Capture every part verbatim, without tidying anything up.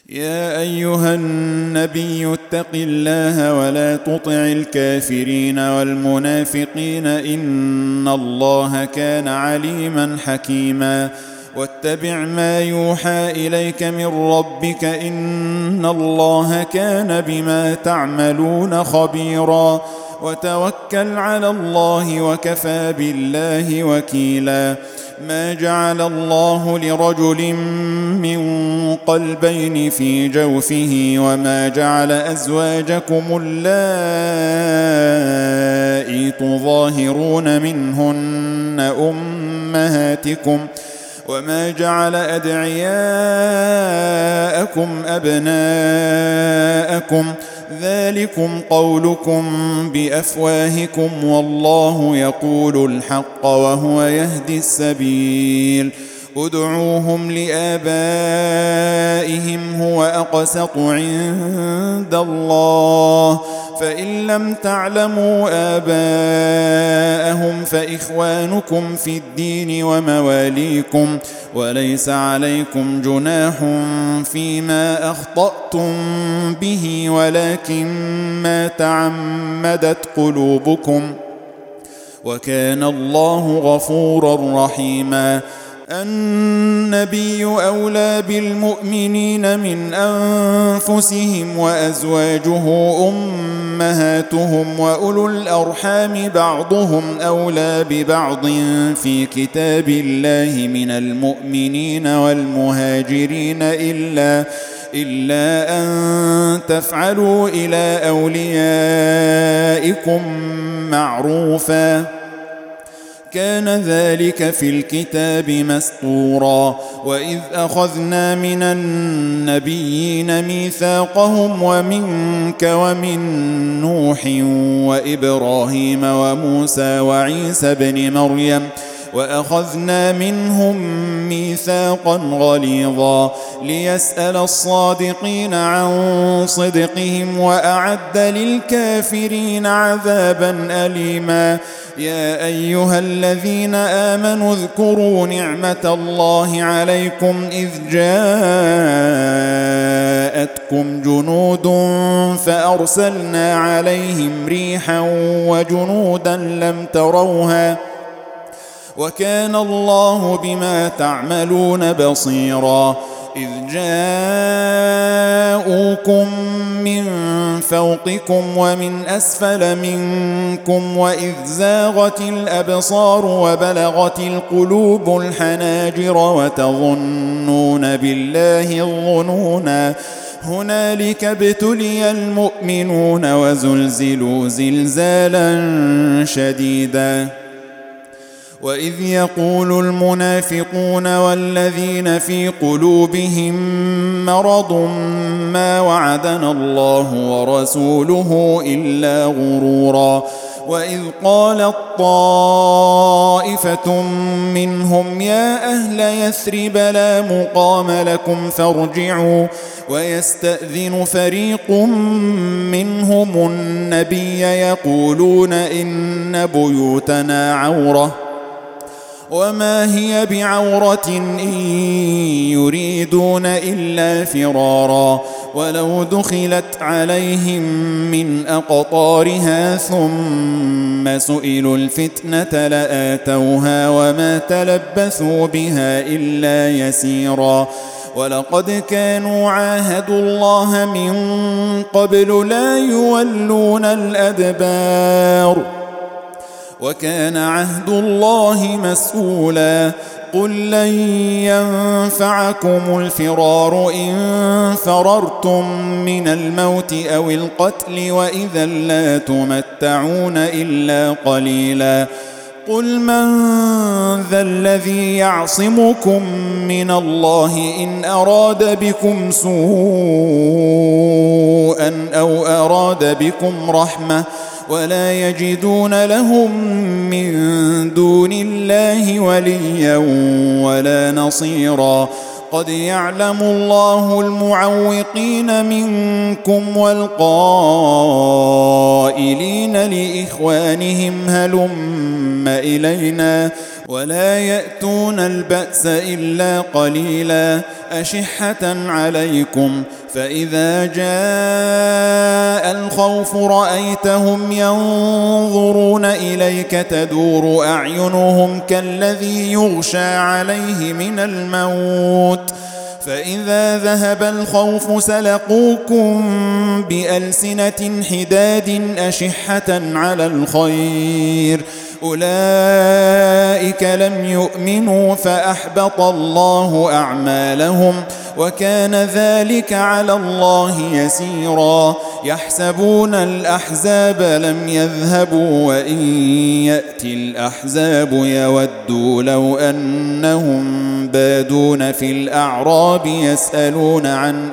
يا أيها النبي اتق الله ولا تطع الكافرين والمنافقين إن الله كان عليما حكيما واتبع ما يوحى إليك من ربك إن الله كان بما تعملون خبيرا وتوكل على الله وكفى بالله وكيلا ما جعل الله لرجل من قلبين في جوفه وما جعل أزواجكم اللائي تظاهرون منهن أمهاتكم وما جعل أدعياءكم أبناءكم ذلكم قولكم بأفواهكم والله يقول الحق وهو يهدي السبيل ادعوهم لآبائهم هو أقسط عند الله فإن لم تعلموا آباءهم فإخوانكم في الدين ومواليكم وليس عليكم جناح فيما أخطأتم به ولكن ما تعمدت قلوبكم وكان الله غفورا رحيما النبي أولى بالمؤمنين من أنفسهم وأزواجه أمهاتهم وأولو الأرحام بعضهم أولى ببعض في كتاب الله من المؤمنين والمهاجرين إلا إلا أن تفعلوا إلى أوليائكم معروفا كان ذلك في الكتاب مسطورا وإذ أخذنا من النبيين ميثاقهم ومنك ومن نوح وإبراهيم وموسى وعيسى بن مريم وأخذنا منهم ميثاقا غليظا ليسأل الصادقين عن صدقهم وأعد للكافرين عذابا أليما يا أيها الذين آمنوا اذكروا نعمة الله عليكم إذ جاءتكم جنود فأرسلنا عليهم ريحا وجنودا لم تروها وكان الله بما تعملون بصيرا إذ جاءوكم من فوقكم ومن أسفل منكم وإذ زاغت الأبصار وبلغت القلوب الحناجر وتظنون بالله الظنونا هنالك ابتلي المؤمنون وزلزلوا زلزالا شديدا وإذ يقول المنافقون والذين في قلوبهم مرض ما وعدنا الله ورسوله إلا غرورا وإذ قالت طائفة منهم يا أهل يثرب لا مقام لكم فارجعوا ويستأذن فريق منهم النبي يقولون إن بيوتنا عورة وما هي بعورة إن يريدون إلا فرارا ولو دخلت عليهم من أقطارها ثم سئلوا الفتنة لآتوها وما تلبثوا بها إلا يسيرا ولقد كانوا عاهدوا الله من قبل لا يولون الأدبار وكان عهد الله مسؤولا قل لن ينفعكم الفرار إن فررتم من الموت أو القتل وإذا لا تمتعون إلا قليلا قل من ذا الذي يعصمكم من الله إن أراد بكم سوءا أو أراد بكم رحمة ولا يجدون لهم من دون الله وليا ولا نصيرا قد يعلم الله المعوقين منكم والقائلين لإخوانهم هلم إلينا ولا يأتون البأس إلا قليلا أشحة عليكم فإذا جاء الخوف رأيتهم ينظرون إليك تدور أعينهم كالذي يغشى عليه من الموت فإذا ذهب الخوف سلقوكم بألسنة حداد أشحة على الخير أولئك لم يؤمنوا فأحبط الله أعمالهم وكان ذلك على الله يسيرا يحسبون الأحزاب لم يذهبوا وإن يأتي الأحزاب يودوا لو أنهم بادون في الأعراب يسألون عن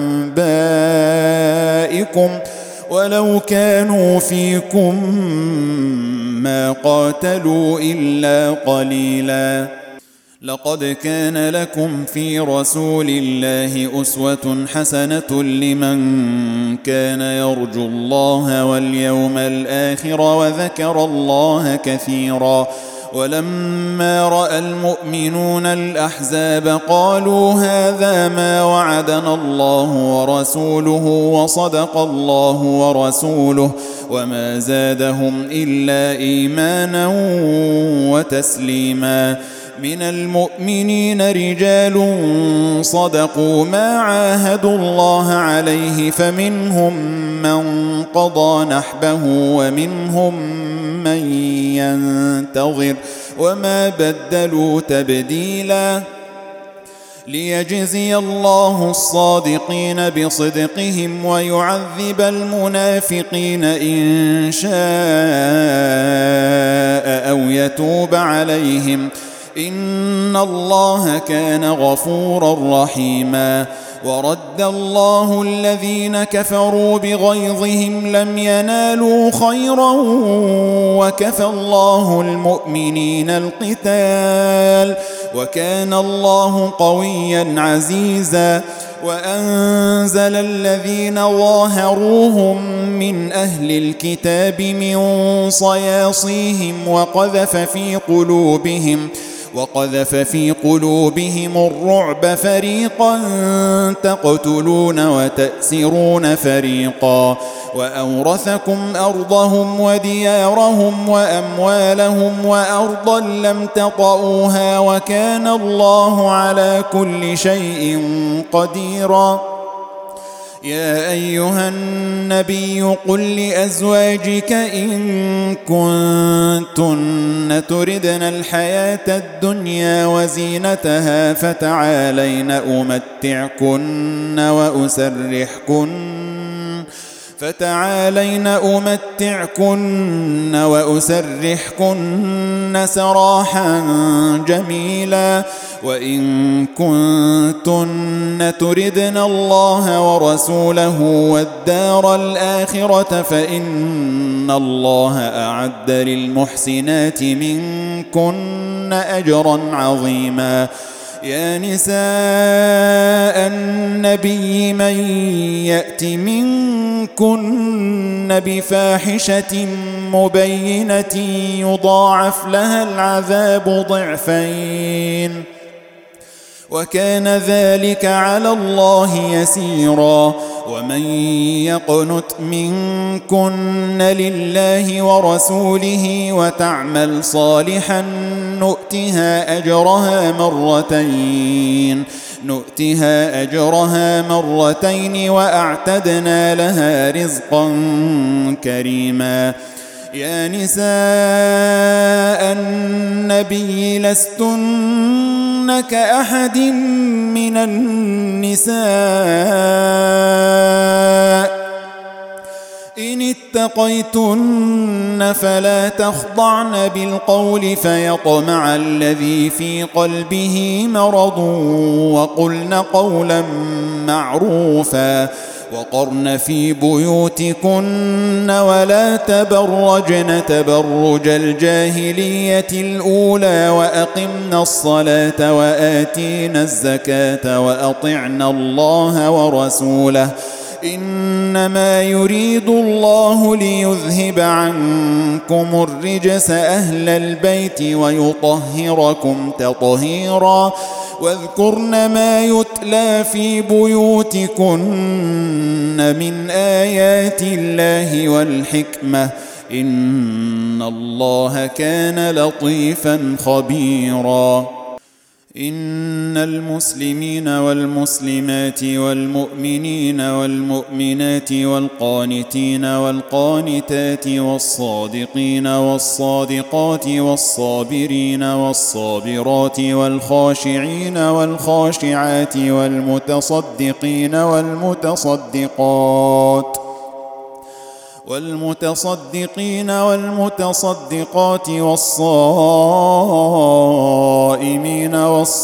أنبائكم ولو كانوا فيكم ما قاتلوا إلا قليلا لقد كان لكم في رسول الله أسوة حسنة لمن كان يرجو الله واليوم الآخر وذكر الله كثيرا ولما رأى المؤمنون الأحزاب قالوا هذا ما وعدنا الله ورسوله وصدق الله ورسوله وما زادهم إلا إيمانا وتسليما من المؤمنين رجال صدقوا ما عاهدوا الله عليه فمنهم من قضى نحبه ومنهم من ينتظر وما بدلوا تبديلا ليجزي الله الصادقين بصدقهم ويعذب المنافقين إن شاء أو يتوب عليهم إن الله كان غفورا رحيما ورد الله الذين كفروا بغيظهم لم ينالوا خيرا وكفى الله المؤمنين القتال وكان الله قويا عزيزا وأنزل الذين ظاهروهم من أهل الكتاب من صياصيهم وقذف في قلوبهم وقذف في قلوبهم الرعب فريقا تقتلون وتأسرون فريقا وأورثكم أرضهم وديارهم وأموالهم وأرضا لم تطئوها وكان الله على كل شيء قديرا يا أيها النبي قل لأزواجك إن كنتن تردن الحياة الدنيا وزينتها فتعالين أمتعكن وأسرحكن فتعالين أمتعكن وأسرحكن سراحا جميلا وإن كنتن تردن الله ورسوله والدار الآخرة فإن الله أعد للمحسنات منكن أجرا عظيما يا نساء النبي من يأت منكن بفاحشة مبينة يضاعف لها العذاب ضعفين وكان ذلك على الله يسيرا ومن يقنت منكن لله ورسوله وتعمل صالحا نؤتها أجرها مرتين نؤتها أجرها مرتين وأعتدنا لها رزقا كريما يا نساء النبي لستن كأحد من النساء إن اتقيتن فلا تخضعن بالقول فيطمع الذي في قلبه مرض وقلن قولا معروفا وقرن في بيوتكن ولا تبرجن تبرج الجاهلية الأولى وأقمن الصلاة وآتينا الزكاة وأطعن الله ورسوله إنما يريد الله ليذهب عنكم الرجس أهل البيت ويطهركم تطهيرا واذكرن ما يتلى في بيوتكن من آيات الله والحكمة إن الله كان لطيفا خبيرا إن المسلمين والمسلمات والمؤمنين والمؤمنات والقانتين والقانتات والصادقين والصادقات والصابرين والصابرات والخاشعين والخاشعات والمتصدقين والمتصدقات والمتصدقين والمتصدقات والصائمين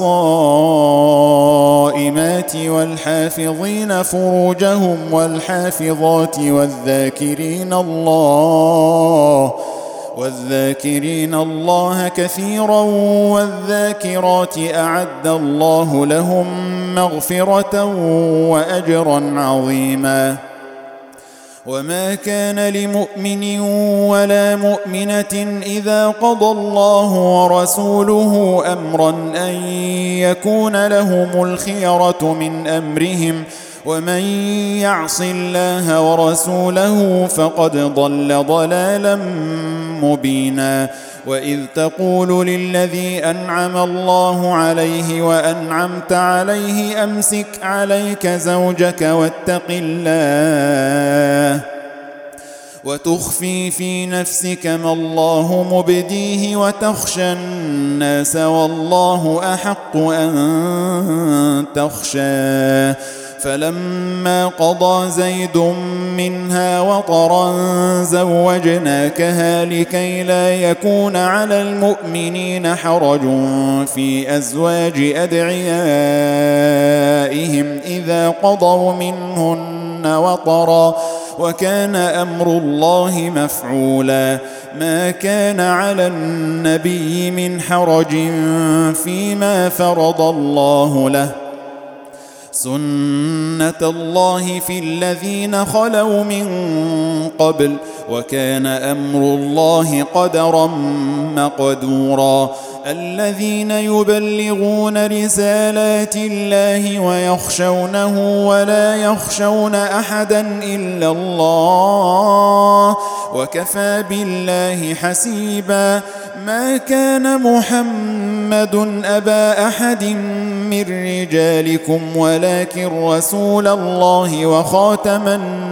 والصائمات والحافظين فروجهم والحافظات والذاكرين الله والذاكرين الله كثيرا والذاكرات أعد الله لهم مغفرة وأجرا عظيما وما كان لمؤمن ولا مؤمنة إذا قضى الله ورسوله أمرا أن يكون لهم الخيرة من أمرهم ومن يعص الله ورسوله فقد ضل ضلالا مبينا وإذ تقول للذي أنعم الله عليه وأنعمت عليه أمسك عليك زوجك واتق الله وتخفي في نفسك ما الله مبديه وتخشى الناس والله أحق أن تخشاه فلما قضى زيد منها وطرا زوجناكها لكي لا يكون على المؤمنين حرج في أزواج أدعيائهم إذا قضوا منهن وطرا وكان أمر الله مفعولا ما كان على النبي من حرج فيما فرض الله له سنة الله في الذين خلوا من قبل وكان أمر الله قدرا مقدورا الذين يبلغون رسالات الله ويخشونه ولا يخشون أحدا إلا الله وكفى بالله حسيبا ما كان محمد أبا أحد من رجالكم ولكن رسول الله وخاتم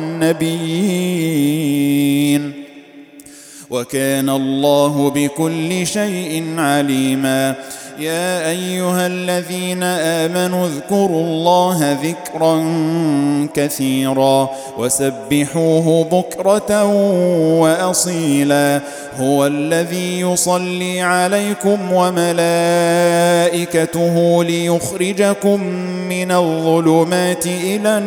النبيين وكان الله بكل شيء عليما يا أيها الذين آمنوا اذكروا الله ذكرا كثيرا وسبحوه بكرة وأصيلا هو الذي يصلي عليكم وملائكته ليخرجكم من الظلمات إلى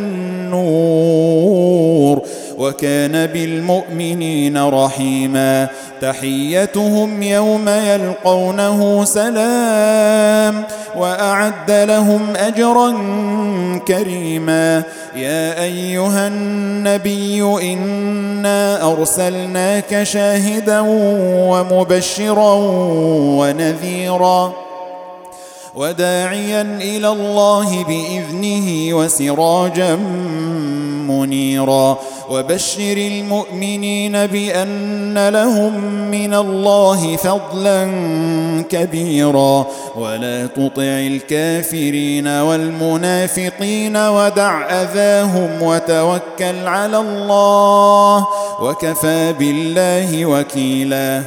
النور وكان بالمؤمنين رحيما تحيتهم يوم يلقونه سلام وأعد لهم أجرا كريما يا أيها النبي إنا أرسلناك شاهدا ومبشرا ونذيرا وداعيا إلى الله بإذنه وسراجا منيرا وبشر المؤمنين بأن لهم من الله فضلا كبيرا ولا تطع الكافرين والمنافقين ودع أذاهم وتوكل على الله وكفى بالله وكيلا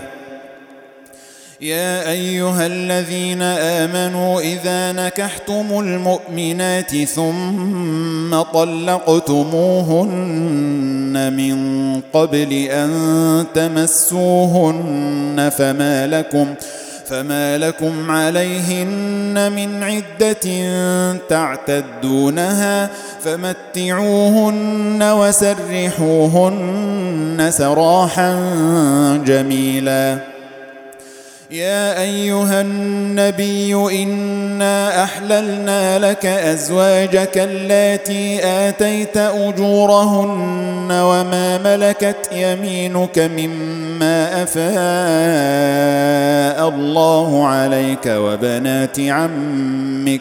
يا أيها الذين آمنوا إذا نكحتم المؤمنات ثم طلقتموهن من قبل أن تمسوهن فما لكم فما لكم عليهن من عدة تعتدونها فمتعوهن وسرحوهن سراحا جميلا يا أيها النبي إنا أحللنا لك أزواجك اللاتي آتيت أجورهن وما ملكت يمينك مما أفاء الله عليك وبنات عمك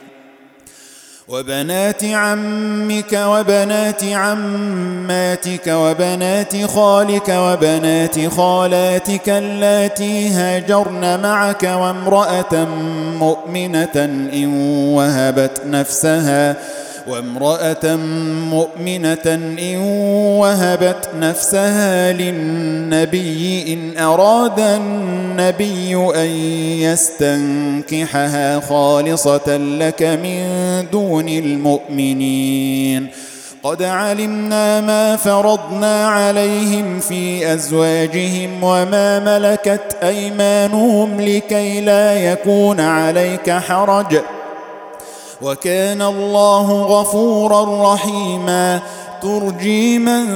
وبنات عمك وبنات عماتك وبنات خالك وبنات خالاتك اللاتي هاجرن معك وامرأة مؤمنة إن وهبت نفسها وامرأة مؤمنة إن وهبت نفسها للنبي إن أراد النبي أن يستنكحها خالصة لك من دون المؤمنين قد علمنا ما فرضنا عليهم في أزواجهم وما ملكت أيمانهم لكي لا يكون عليك حرج وكان الله غفورا رحيما ترجي من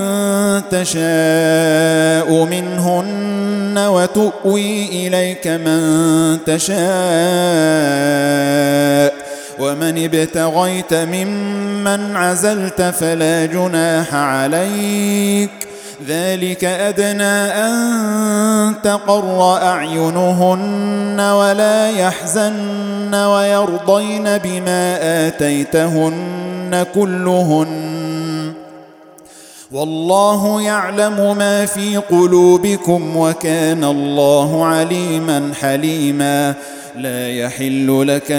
تشاء منهن وتؤوي إليك من تشاء ومن ابتغيت ممن عزلت فلا جناح عليك ذلك أدنى أن تقر أعينهن ولا يحزن ويرضين بما آتيتهن كلهن والله يعلم ما في قلوبكم وكان الله عليما حليما لا يحل لك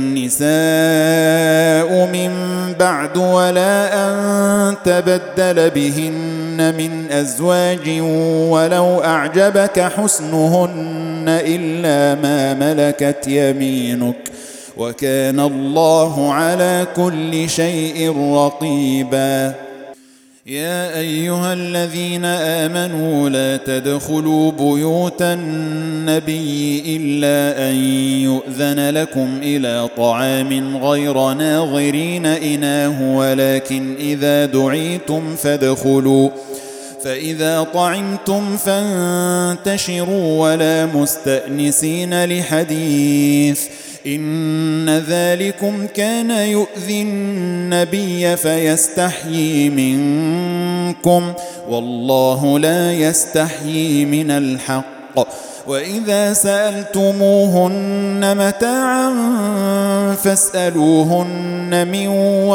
النساء من بعد ولا أن تبدل بهن من أزواج ولو أعجبك حسنهن إلا ما ملكت يمينك وكان الله على كل شيء رقيبا يا أيها الذين آمنوا لا تدخلوا بيوت النبي إلا أن يؤذن لكم إلى طعام غير ناظرين إناه ولكن إذا دعيتم فادخلوا فإذا طعمتم فانتشروا ولا مستأنسين لحديث إن ذلكم كان يؤذي النبي فيستحيي منكم والله لا يستحيي من الحق وإذا سألتموهن متاعا فاسألوهن من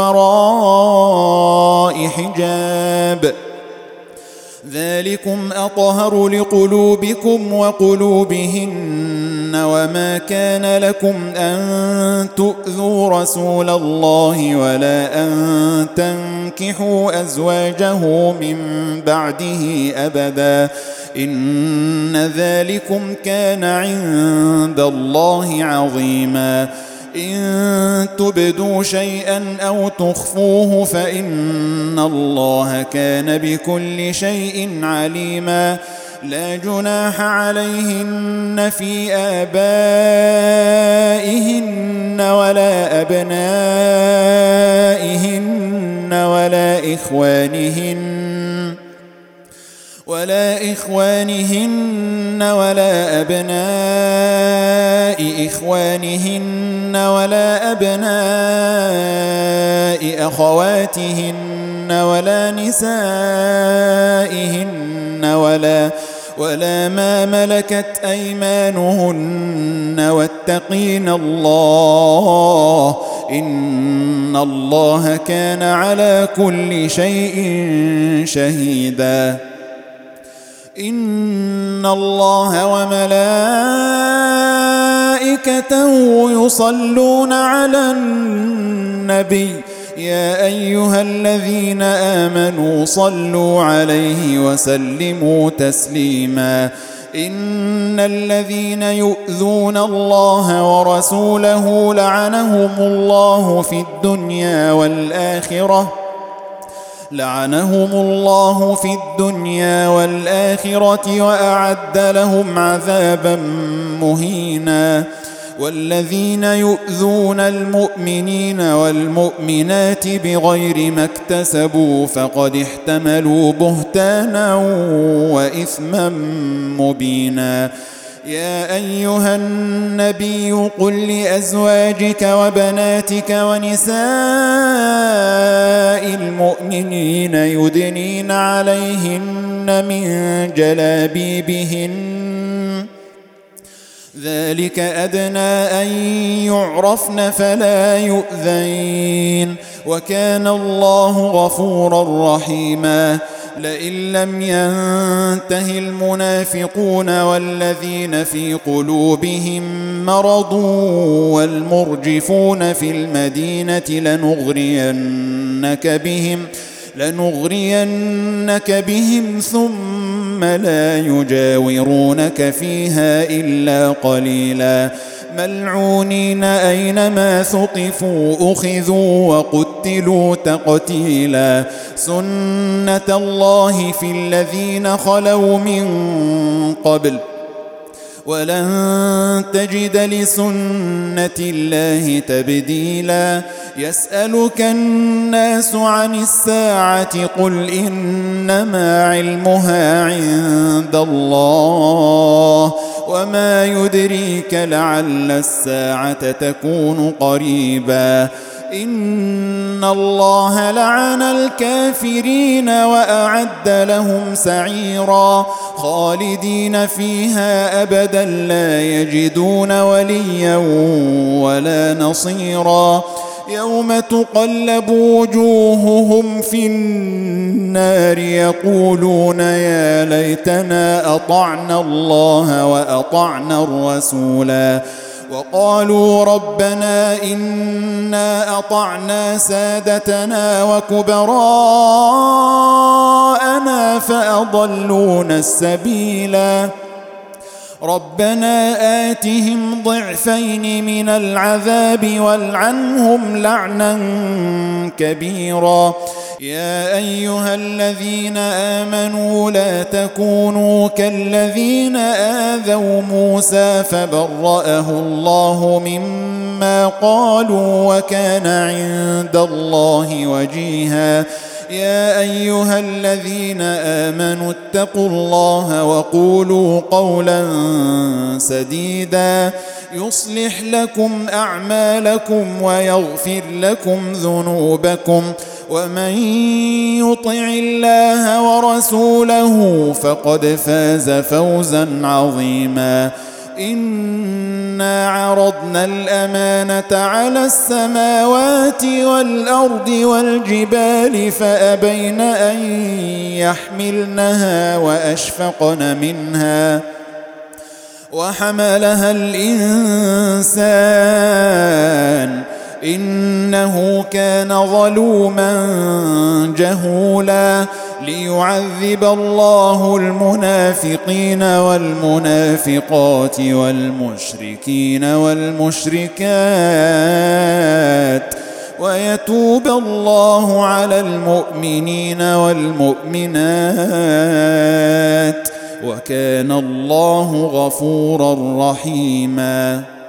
وراء حجاب ذلكم أطهر لقلوبكم وقلوبهن وما كان لكم أن تؤذوا رسول الله ولا أن تنكحوا أزواجه من بعده أبدا إن ذلكم كان عند الله عظيما إن تبدوا شيئا أو تخفوه فإن الله كان بكل شيء عليما لا جناح عليهن في آبائهن ولا أبنائهن ولا إخوانهن ولا إخوانهن ولا أبناء إخوانهن ولا أبناء أخواتهن ولا نسائهن ولا ولا ما ملكت أيمانهن واتقين الله إن الله كان على كل شيء شهيدا إن الله وملائكته يصلون على النبي يا أيها الذين آمنوا صلوا عليه وسلموا تسليما إن الذين يؤذون الله ورسوله لعنهم الله في الدنيا والآخرة لعنهم الله في الدنيا والآخرة وأعد لهم عذابا مهينا والذين يؤذون المؤمنين والمؤمنات بغير ما اكتسبوا فقد احتملوا بهتانا وإثما مبينا يا أيها النبي قل لأزواجك وبناتك ونساء المؤمنين يدنين عليهن من جلابيبهن ذلك أدنى أن يعرفن فلا يؤذين وكان الله غفورا رحيما لئن لم ينته المنافقون والذين في قلوبهم مرض والمرجفون في المدينة لنغرينك بهم لنغرينك بهم ثم لا يجاورونك فيها إلا قليلا ملعونين أينما ثقفوا أخذوا وقتلوا تقتيلا سنة الله في الذين خلوا من قبل ولن تجد لسنة الله تبديلا يسألك الناس عن الساعة قل إنما علمها عند الله وما يدريك لعل الساعة تكون قريبا إن الله لعن الكافرين وأعد لهم سعيرا خالدين فيها أبدا لا يجدون وليا ولا نصيرا يوم تقلب وجوههم في النار يقولون يا ليتنا أطعنا الله وأطعنا الرسولا وقالوا ربنا إنا أطعنا سادتنا وكبراءنا فأضلونا السبيلا ربنا آتهم ضعفين من العذاب والعنهم لعنا كبيرا يا أيها الذين آمنوا لا تكونوا كالذين آذوا موسى فبرأه الله مما قالوا وكان عند الله وجيها يا أيها الذين آمنوا اتقوا الله وقولوا قولا سديدا يصلح لكم أعمالكم ويغفر لكم ذنوبكم ومن يطع الله ورسوله فقد فاز فوزا عظيما إنا عرضنا الأمانة على السماوات والأرض والجبال فأبين أن يحملنها وأشفقن منها وحملها الإنسان إنه كان ظلوما جهولا ليعذب الله المنافقين والمنافقات والمشركين والمشركات ويتوب الله على المؤمنين والمؤمنات وكان الله غفورا رحيما.